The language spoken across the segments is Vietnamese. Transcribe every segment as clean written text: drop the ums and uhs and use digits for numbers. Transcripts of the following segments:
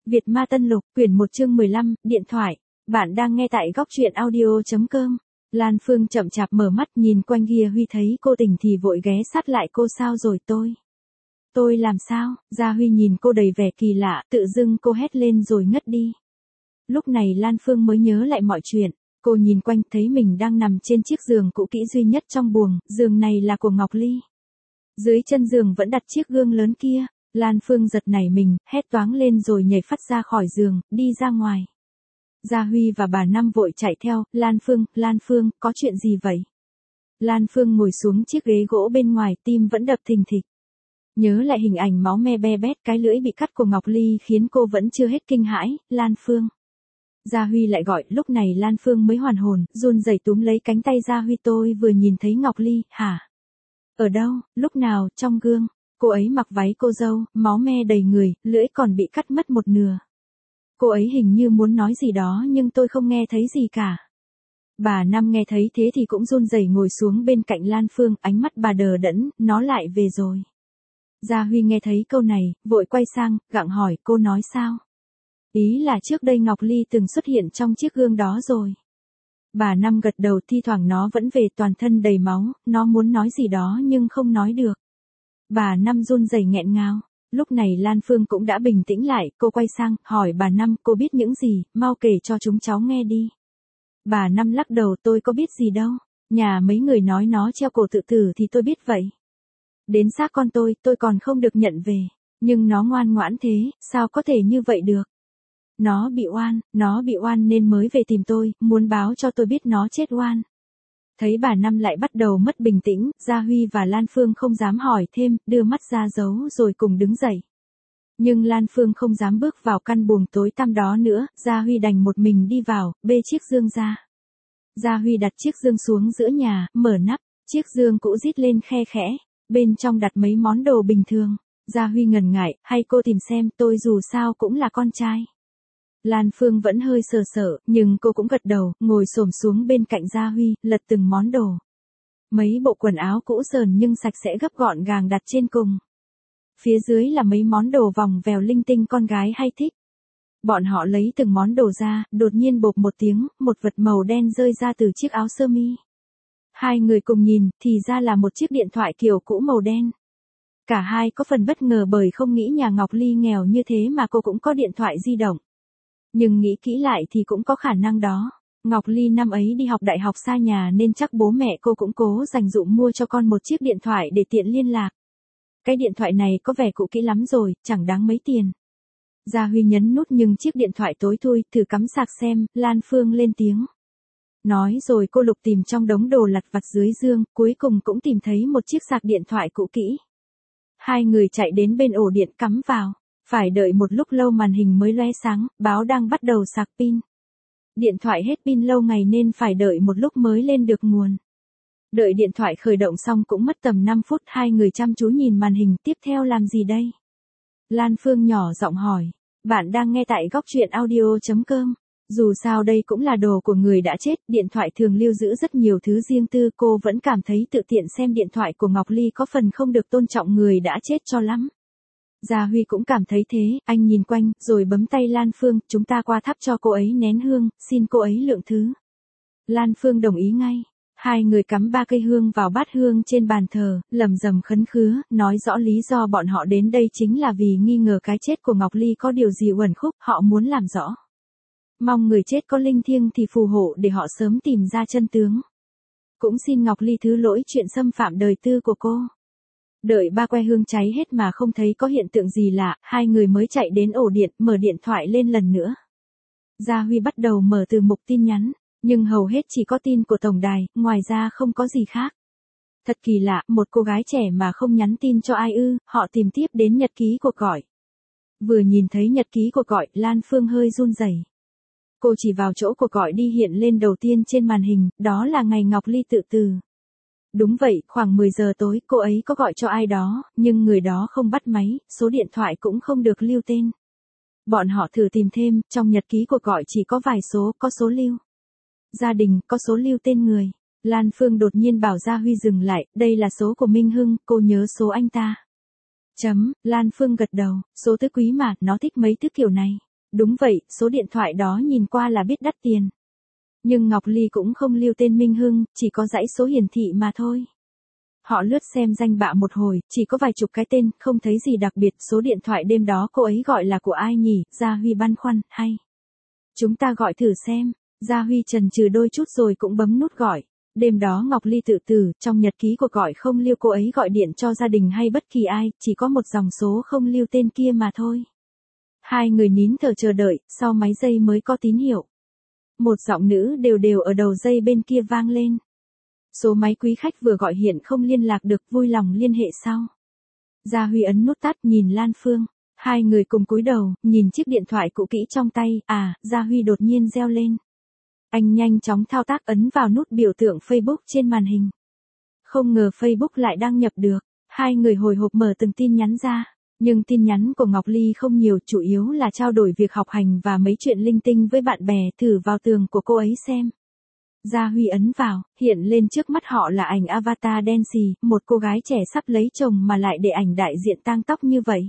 Việt Ma Tân Lục, quyển 1 chương 15, điện thoại. Bạn đang nghe tại góc truyện audio.com. Lan Phương chậm chạp mở mắt nhìn quanh kia, Huy thấy cô tỉnh thì vội ghé sát lại cô. Sao rồi Tôi làm sao? Gia Huy nhìn cô đầy vẻ kỳ lạ, tự dưng cô hét lên rồi ngất đi. Lúc này Lan Phương mới nhớ lại mọi chuyện. Cô nhìn quanh thấy mình đang nằm trên chiếc giường cũ kỹ duy nhất trong buồng, giường này là của Ngọc Ly. Dưới chân giường vẫn đặt chiếc gương lớn kia. Lan Phương giật nảy mình, hét toáng lên rồi nhảy phắt ra khỏi giường, đi ra ngoài. Gia Huy và bà Năm vội chạy theo. Lan Phương, có chuyện gì vậy? Lan Phương ngồi xuống chiếc ghế gỗ bên ngoài, tim vẫn đập thình thịch. Nhớ lại hình ảnh máu me be bét cái lưỡi bị cắt của Ngọc Ly khiến cô vẫn chưa hết kinh hãi. Lan Phương. Gia Huy lại gọi, lúc này Lan Phương mới hoàn hồn, run rẩy túm lấy cánh tay Gia Huy. Tôi vừa nhìn thấy Ngọc Ly. Hả? Ở đâu, lúc nào? Trong gương. Cô ấy mặc váy cô dâu, máu me đầy người, lưỡi còn bị cắt mất một nửa. Cô ấy hình như muốn nói gì đó nhưng tôi không nghe thấy gì cả. Bà Năm nghe thấy thế thì cũng run rẩy ngồi xuống bên cạnh Lan Phương, ánh mắt bà đờ đẫn, nó lại về rồi. Gia Huy nghe thấy câu này, vội quay sang, gặng hỏi, cô nói sao? Ý là trước đây Ngọc Ly từng xuất hiện trong chiếc gương đó rồi. Bà Năm gật đầu, thi thoảng nó vẫn về toàn thân đầy máu, nó muốn nói gì đó nhưng không nói được. Bà Năm run rẩy nghẹn ngào. Lúc này Lan Phương cũng đã bình tĩnh lại, cô quay sang, hỏi bà Năm, cô biết những gì, mau kể cho chúng cháu nghe đi. Bà Năm lắc đầu, tôi có biết gì đâu, nhà mấy người nói nó treo cổ tự tử thì tôi biết vậy. Đến xác con tôi còn không được nhận về, nhưng nó ngoan ngoãn thế, sao có thể như vậy được. Nó bị oan nên mới về tìm tôi, muốn báo cho tôi biết nó chết oan. Thấy bà Năm lại bắt đầu mất bình tĩnh, Gia Huy và Lan Phương không dám hỏi thêm, đưa mắt ra giấu rồi cùng đứng dậy. Nhưng Lan Phương không dám bước vào căn buồng tối tăm đó nữa, Gia Huy đành một mình đi vào, bê chiếc giương ra. Gia Huy đặt chiếc giương xuống giữa nhà, mở nắp, chiếc giương cũ rít lên khe khẽ, bên trong đặt mấy món đồ bình thường. Gia Huy ngần ngại, hay cô tìm xem, tôi dù sao cũng là con trai. Lan Phương vẫn hơi sợ sợ, nhưng cô cũng gật đầu, ngồi xổm xuống bên cạnh Gia Huy, lật từng món đồ. Mấy bộ quần áo cũ sờn nhưng sạch sẽ gấp gọn gàng đặt trên cùng. Phía dưới là mấy món đồ vòng vèo linh tinh con gái hay thích. Bọn họ lấy từng món đồ ra, đột nhiên bộp một tiếng, một vật màu đen rơi ra từ chiếc áo sơ mi. Hai người cùng nhìn, thì ra là một chiếc điện thoại kiểu cũ màu đen. Cả hai có phần bất ngờ bởi không nghĩ nhà Ngọc Ly nghèo như thế mà cô cũng có điện thoại di động. Nhưng nghĩ kỹ lại thì cũng có khả năng đó. Ngọc Ly năm ấy đi học đại học xa nhà nên chắc bố mẹ cô cũng cố dành dụm mua cho con một chiếc điện thoại để tiện liên lạc. Cái điện thoại này có vẻ cũ kỹ lắm rồi, chẳng đáng mấy tiền. Gia Huy nhấn nút nhưng chiếc điện thoại tối thui, thử cắm sạc xem. Lan Phương lên tiếng. Nói rồi cô lục tìm trong đống đồ lặt vặt dưới giường, cuối cùng cũng tìm thấy một chiếc sạc điện thoại cũ kỹ. Hai người chạy đến bên ổ điện cắm vào. Phải đợi một lúc lâu màn hình mới lóe sáng, báo đang bắt đầu sạc pin. Điện thoại hết pin lâu ngày nên phải đợi một lúc mới lên được nguồn. Đợi điện thoại khởi động xong cũng mất tầm 5 phút, hai người chăm chú nhìn màn hình. Tiếp theo làm gì đây? Lan Phương nhỏ giọng hỏi. Bạn đang nghe tại góc truyện audio.com. Dù sao đây cũng là đồ của người đã chết, điện thoại thường lưu giữ rất nhiều thứ riêng tư, cô vẫn cảm thấy tự tiện xem điện thoại của Ngọc Ly có phần không được tôn trọng người đã chết cho lắm. Gia Huy cũng cảm thấy thế, anh nhìn quanh, rồi bấm tay Lan Phương, chúng ta qua thắp cho cô ấy nén hương, xin cô ấy lượng thứ. Lan Phương đồng ý ngay. Hai người cắm 3 cây hương vào bát hương trên bàn thờ, lầm rầm khấn khứa, nói rõ lý do bọn họ đến đây chính là vì nghi ngờ cái chết của Ngọc Ly có điều gì uẩn khúc, họ muốn làm rõ. Mong người chết có linh thiêng thì phù hộ để họ sớm tìm ra chân tướng. Cũng xin Ngọc Ly thứ lỗi chuyện xâm phạm đời tư của cô. Đợi 3 que hương cháy hết mà không thấy có hiện tượng gì lạ, hai người mới chạy đến ổ điện, mở điện thoại lên lần nữa. Gia Huy bắt đầu mở từ mục tin nhắn, nhưng hầu hết chỉ có tin của tổng đài, ngoài ra không có gì khác. Thật kỳ lạ, một cô gái trẻ mà không nhắn tin cho ai ư? Họ tìm tiếp đến nhật ký cuộc gọi. Vừa nhìn thấy nhật ký cuộc gọi, Lan Phương hơi run rẩy. Cô chỉ vào chỗ cuộc gọi đi hiện lên đầu tiên trên màn hình, đó là ngày Ngọc Ly tự tử. Đúng vậy, khoảng 10 giờ tối, cô ấy có gọi cho ai đó, nhưng người đó không bắt máy, số điện thoại cũng không được lưu tên. Bọn họ thử tìm thêm, trong nhật ký cuộc gọi chỉ có vài số, có số lưu gia đình, có số lưu tên người. Lan Phương đột nhiên bảo Gia Huy dừng lại, đây là số của Minh Hưng, cô nhớ số anh ta. Lan Phương gật đầu, số tứ quý mà, nó thích mấy thứ kiểu này. Đúng vậy, số điện thoại đó nhìn qua là biết đắt tiền. Nhưng Ngọc Ly cũng không lưu tên Minh Hưng, chỉ có dãy số hiển thị mà thôi. Họ lướt xem danh bạ một hồi, chỉ có vài chục cái tên, không thấy gì đặc biệt. Số điện thoại đêm đó cô ấy gọi là của ai nhỉ? Gia Huy băn khoăn, hay chúng ta gọi thử xem. Gia Huy chần chừ đôi chút rồi cũng bấm nút gọi. Đêm đó Ngọc Ly tự tử, trong nhật ký cuộc gọi không lưu cô ấy gọi điện cho gia đình hay bất kỳ ai, chỉ có một dòng số không lưu tên kia mà thôi. Hai người nín thở chờ đợi, sau mấy giây mới có tín hiệu. Một giọng nữ đều đều ở đầu dây bên kia vang lên. Số máy quý khách vừa gọi hiện không liên lạc được, vui lòng liên hệ sau. Gia Huy ấn nút tắt nhìn Lan Phương. Hai người cùng cúi đầu, nhìn chiếc điện thoại cũ kỹ trong tay, Gia Huy đột nhiên reo lên. Anh nhanh chóng thao tác ấn vào nút biểu tượng Facebook trên màn hình. Không ngờ Facebook lại đăng nhập được. Hai người hồi hộp mở từng tin nhắn ra. Nhưng tin nhắn của Ngọc Ly không nhiều, chủ yếu là trao đổi việc học hành và mấy chuyện linh tinh với bạn bè. Thử vào tường của cô ấy xem. Gia Huy ấn vào, hiện lên trước mắt họ là ảnh avatar đen xì, một cô gái trẻ sắp lấy chồng mà lại để ảnh đại diện tang tóc như vậy.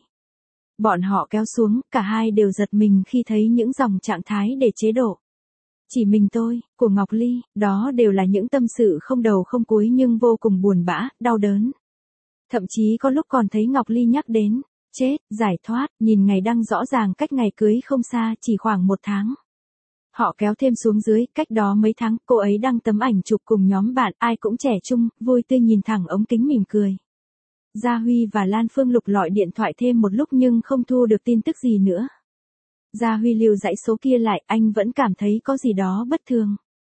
Bọn họ kéo xuống, cả hai đều giật mình khi thấy những dòng trạng thái để chế độ. Chỉ mình tôi, của Ngọc Ly, đó đều là những tâm sự không đầu không cuối nhưng vô cùng buồn bã, đau đớn. Thậm chí có lúc còn thấy Ngọc Ly nhắc đến, chết, giải thoát, nhìn ngày đăng rõ ràng cách ngày cưới không xa, chỉ khoảng 1 tháng. Họ kéo thêm xuống dưới, cách đó mấy tháng, cô ấy đăng tấm ảnh chụp cùng nhóm bạn, ai cũng trẻ trung, vui tươi nhìn thẳng ống kính mỉm cười. Gia Huy và Lan Phương lục lọi điện thoại thêm một lúc nhưng không thu được tin tức gì nữa. Gia Huy lưu dãy số kia lại, anh vẫn cảm thấy có gì đó bất thường.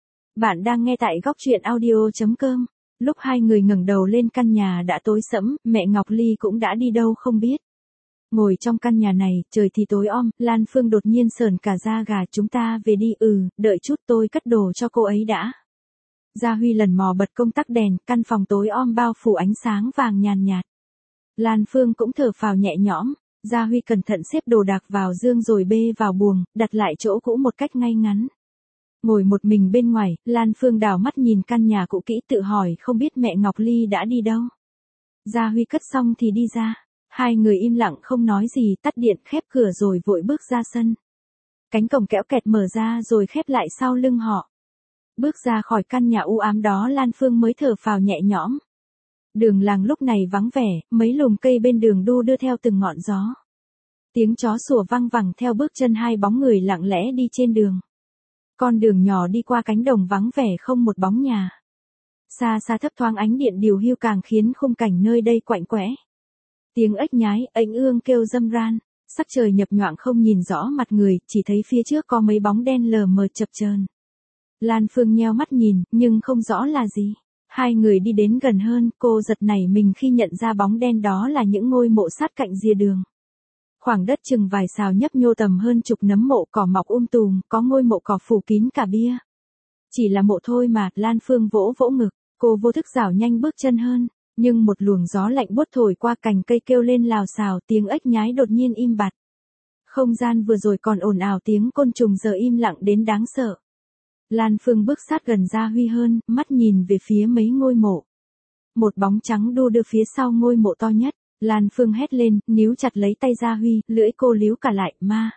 Bạn đang nghe tại góc truyện audio.com. Lúc hai người ngẩng đầu lên căn nhà đã tối sẫm, mẹ Ngọc Ly cũng đã đi đâu không biết. Ngồi trong căn nhà này, trời thì tối om, Lan Phương đột nhiên sởn cả da gà, chúng ta về đi, đợi chút tôi cất đồ cho cô ấy đã. Gia Huy lần mò bật công tắc đèn, căn phòng tối om bao phủ ánh sáng vàng nhàn nhạt. Lan Phương cũng thở phào nhẹ nhõm, Gia Huy cẩn thận xếp đồ đạc vào dương rồi bê vào buồng, đặt lại chỗ cũ một cách ngay ngắn. Ngồi một mình bên ngoài, Lan Phương đảo mắt nhìn căn nhà cũ kỹ tự hỏi không biết mẹ Ngọc Ly đã đi đâu. Gia Huy cất xong thì đi ra. Hai người im lặng không nói gì, tắt điện khép cửa rồi vội bước ra sân. Cánh cổng kẽo kẹt mở ra rồi khép lại sau lưng họ. Bước ra khỏi căn nhà u ám đó Lan Phương mới thở phào nhẹ nhõm. Đường làng lúc này vắng vẻ, mấy lùm cây bên đường đu đưa theo từng ngọn gió. Tiếng chó sủa văng vẳng theo bước chân hai bóng người lặng lẽ đi trên đường. Con đường nhỏ đi qua cánh đồng vắng vẻ không một bóng nhà. Xa xa thấp thoáng ánh điện điều hiu càng khiến khung cảnh nơi đây quạnh quẽ. Tiếng ếch nhái, ếch ương kêu râm ran, sắc trời nhập nhoạng không nhìn rõ mặt người, chỉ thấy phía trước có mấy bóng đen lờ mờ chập chờn. Lan Phương nheo mắt nhìn, nhưng không rõ là gì. Hai người đi đến gần hơn, cô giật nảy mình khi nhận ra bóng đen đó là những ngôi mộ sát cạnh rìa đường. Khoảng đất chừng vài sào nhấp nhô tầm hơn chục nấm mộ cỏ mọc tùm, có ngôi mộ cỏ phủ kín cả bia. Chỉ là mộ thôi mà, Lan Phương vỗ vỗ ngực, cô vô thức rảo nhanh bước chân hơn. Nhưng một luồng gió lạnh buốt thổi qua cành cây kêu lên lào xào, tiếng ếch nhái đột nhiên im bặt. Không gian vừa rồi còn ồn ào tiếng côn trùng giờ im lặng đến đáng sợ. Lan Phương bước sát gần Gia Huy hơn, mắt nhìn về phía mấy ngôi mộ. Một bóng trắng đu đưa phía sau ngôi mộ to nhất, Lan Phương hét lên, níu chặt lấy tay Gia Huy, lưỡi cô líu cả lại,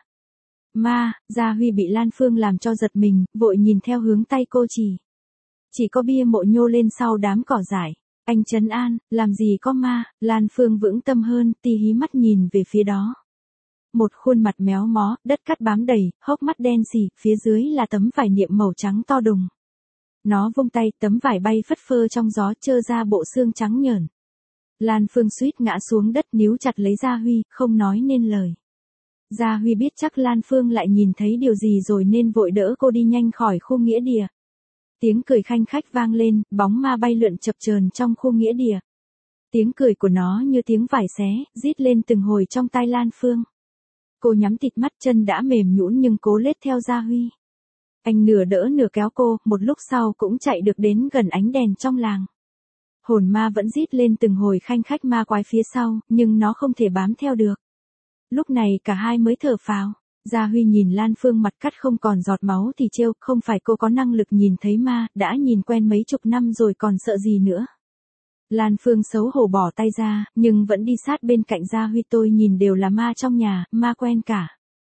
ma, Gia Huy bị Lan Phương làm cho giật mình, vội nhìn theo hướng tay cô chỉ. Chỉ có bia mộ nhô lên sau đám cỏ dại. Anh trấn an, làm gì có ma, Lan Phương vững tâm hơn, tì hí mắt nhìn về phía đó. Một khuôn mặt méo mó, đất cát bám đầy, hốc mắt đen xì, phía dưới là tấm vải niệm màu trắng to đùng. Nó vung tay, tấm vải bay phất phơ trong gió trơ ra bộ xương trắng nhởn. Lan Phương suýt ngã xuống đất níu chặt lấy Gia Huy, không nói nên lời. Gia Huy biết chắc Lan Phương lại nhìn thấy điều gì rồi nên vội đỡ cô đi nhanh khỏi khu nghĩa địa. Tiếng cười khanh khách vang lên, bóng ma bay lượn chập chờn trong khu nghĩa địa. Tiếng cười của nó như tiếng vải xé, rít lên từng hồi trong tai Lan Phương. Cô nhắm tịt mắt, chân đã mềm nhũn nhưng cố lết theo Gia Huy. Anh nửa đỡ nửa kéo cô, một lúc sau cũng chạy được đến gần ánh đèn trong làng. Hồn ma vẫn rít lên từng hồi khanh khách ma quái phía sau, nhưng nó không thể bám theo được. Lúc này cả hai mới thở phào. Gia Huy nhìn Lan Phương mặt cắt không còn giọt máu thì trêu, không phải cô có năng lực nhìn thấy ma, đã nhìn quen mấy chục năm rồi còn sợ gì nữa. Lan Phương xấu hổ bỏ tay ra, nhưng vẫn đi sát bên cạnh Gia Huy, tôi nhìn đều là ma trong nhà, ma quen cả.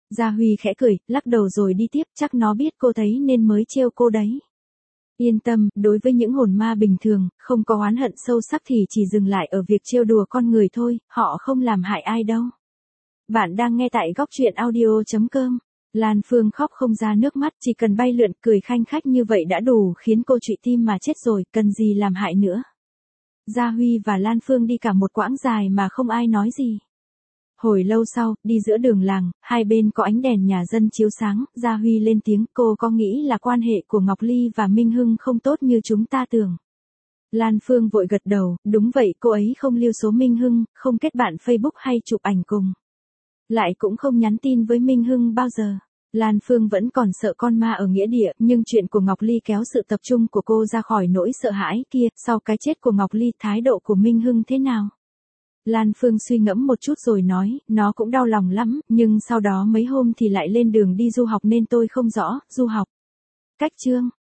Gia Huy khẽ cười, lắc đầu rồi đi tiếp, chắc nó biết cô thấy nên mới trêu cô đấy. Yên tâm, đối với những hồn ma bình thường, không có oán hận sâu sắc thì chỉ dừng lại ở việc trêu đùa con người thôi, họ không làm hại ai đâu. Bạn đang nghe tại góc truyện audio.com. Lan Phương khóc không ra nước mắt, chỉ cần bay lượn cười khanh khách như vậy đã đủ khiến cô trụy tim mà chết rồi, cần gì làm hại nữa. Gia Huy và Lan Phương đi cả một quãng dài mà không ai nói gì. Hồi lâu sau, đi giữa đường làng, hai bên có ánh đèn nhà dân chiếu sáng, Gia Huy lên tiếng, cô có nghĩ là quan hệ của Ngọc Ly và Minh Hưng không tốt như chúng ta tưởng. Lan Phương vội gật đầu, đúng vậy, cô ấy không lưu số Minh Hưng, không kết bạn Facebook hay chụp ảnh cùng. Lại cũng không nhắn tin với Minh Hưng bao giờ. Lan Phương vẫn còn sợ con ma ở nghĩa địa, nhưng chuyện của Ngọc Ly kéo sự tập trung của cô ra khỏi nỗi sợ hãi kia, sau cái chết của Ngọc Ly thái độ của Minh Hưng thế nào? Lan Phương suy ngẫm một chút rồi nói, nó cũng đau lòng lắm, nhưng sau đó mấy hôm thì lại lên đường đi du học nên tôi không rõ, du học. Cách chương,